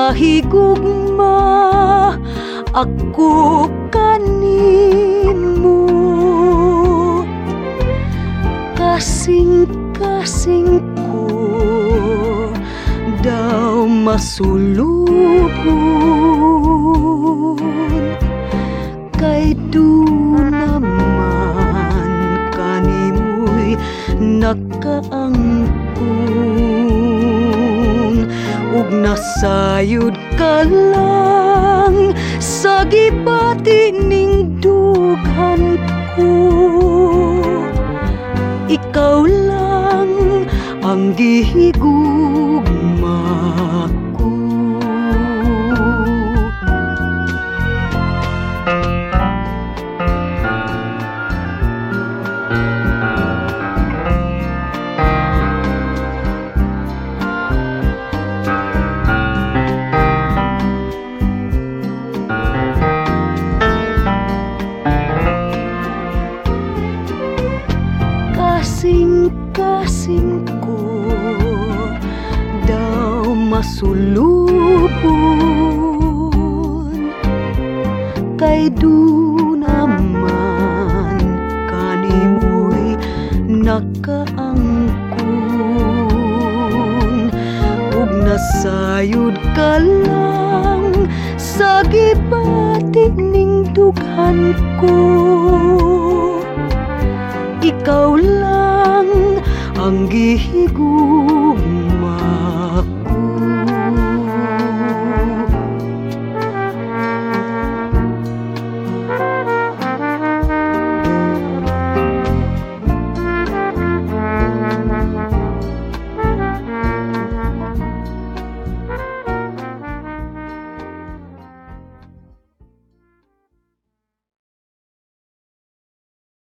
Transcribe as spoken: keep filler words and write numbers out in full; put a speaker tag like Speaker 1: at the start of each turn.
Speaker 1: nagahigugma ako kanimo. Kasing-kasing ko daw masulubon, kay do naman kanimo'y nakaangkon, ug nasayod ka lang sa gibati ning dughan ko. Ikaw lang ang gihigugma ko. Kasing-kasing ko daw masulubon, kay do naman kanimo'y nakaangkon, ug nasayod ka lang sa gibati ning dughan ko.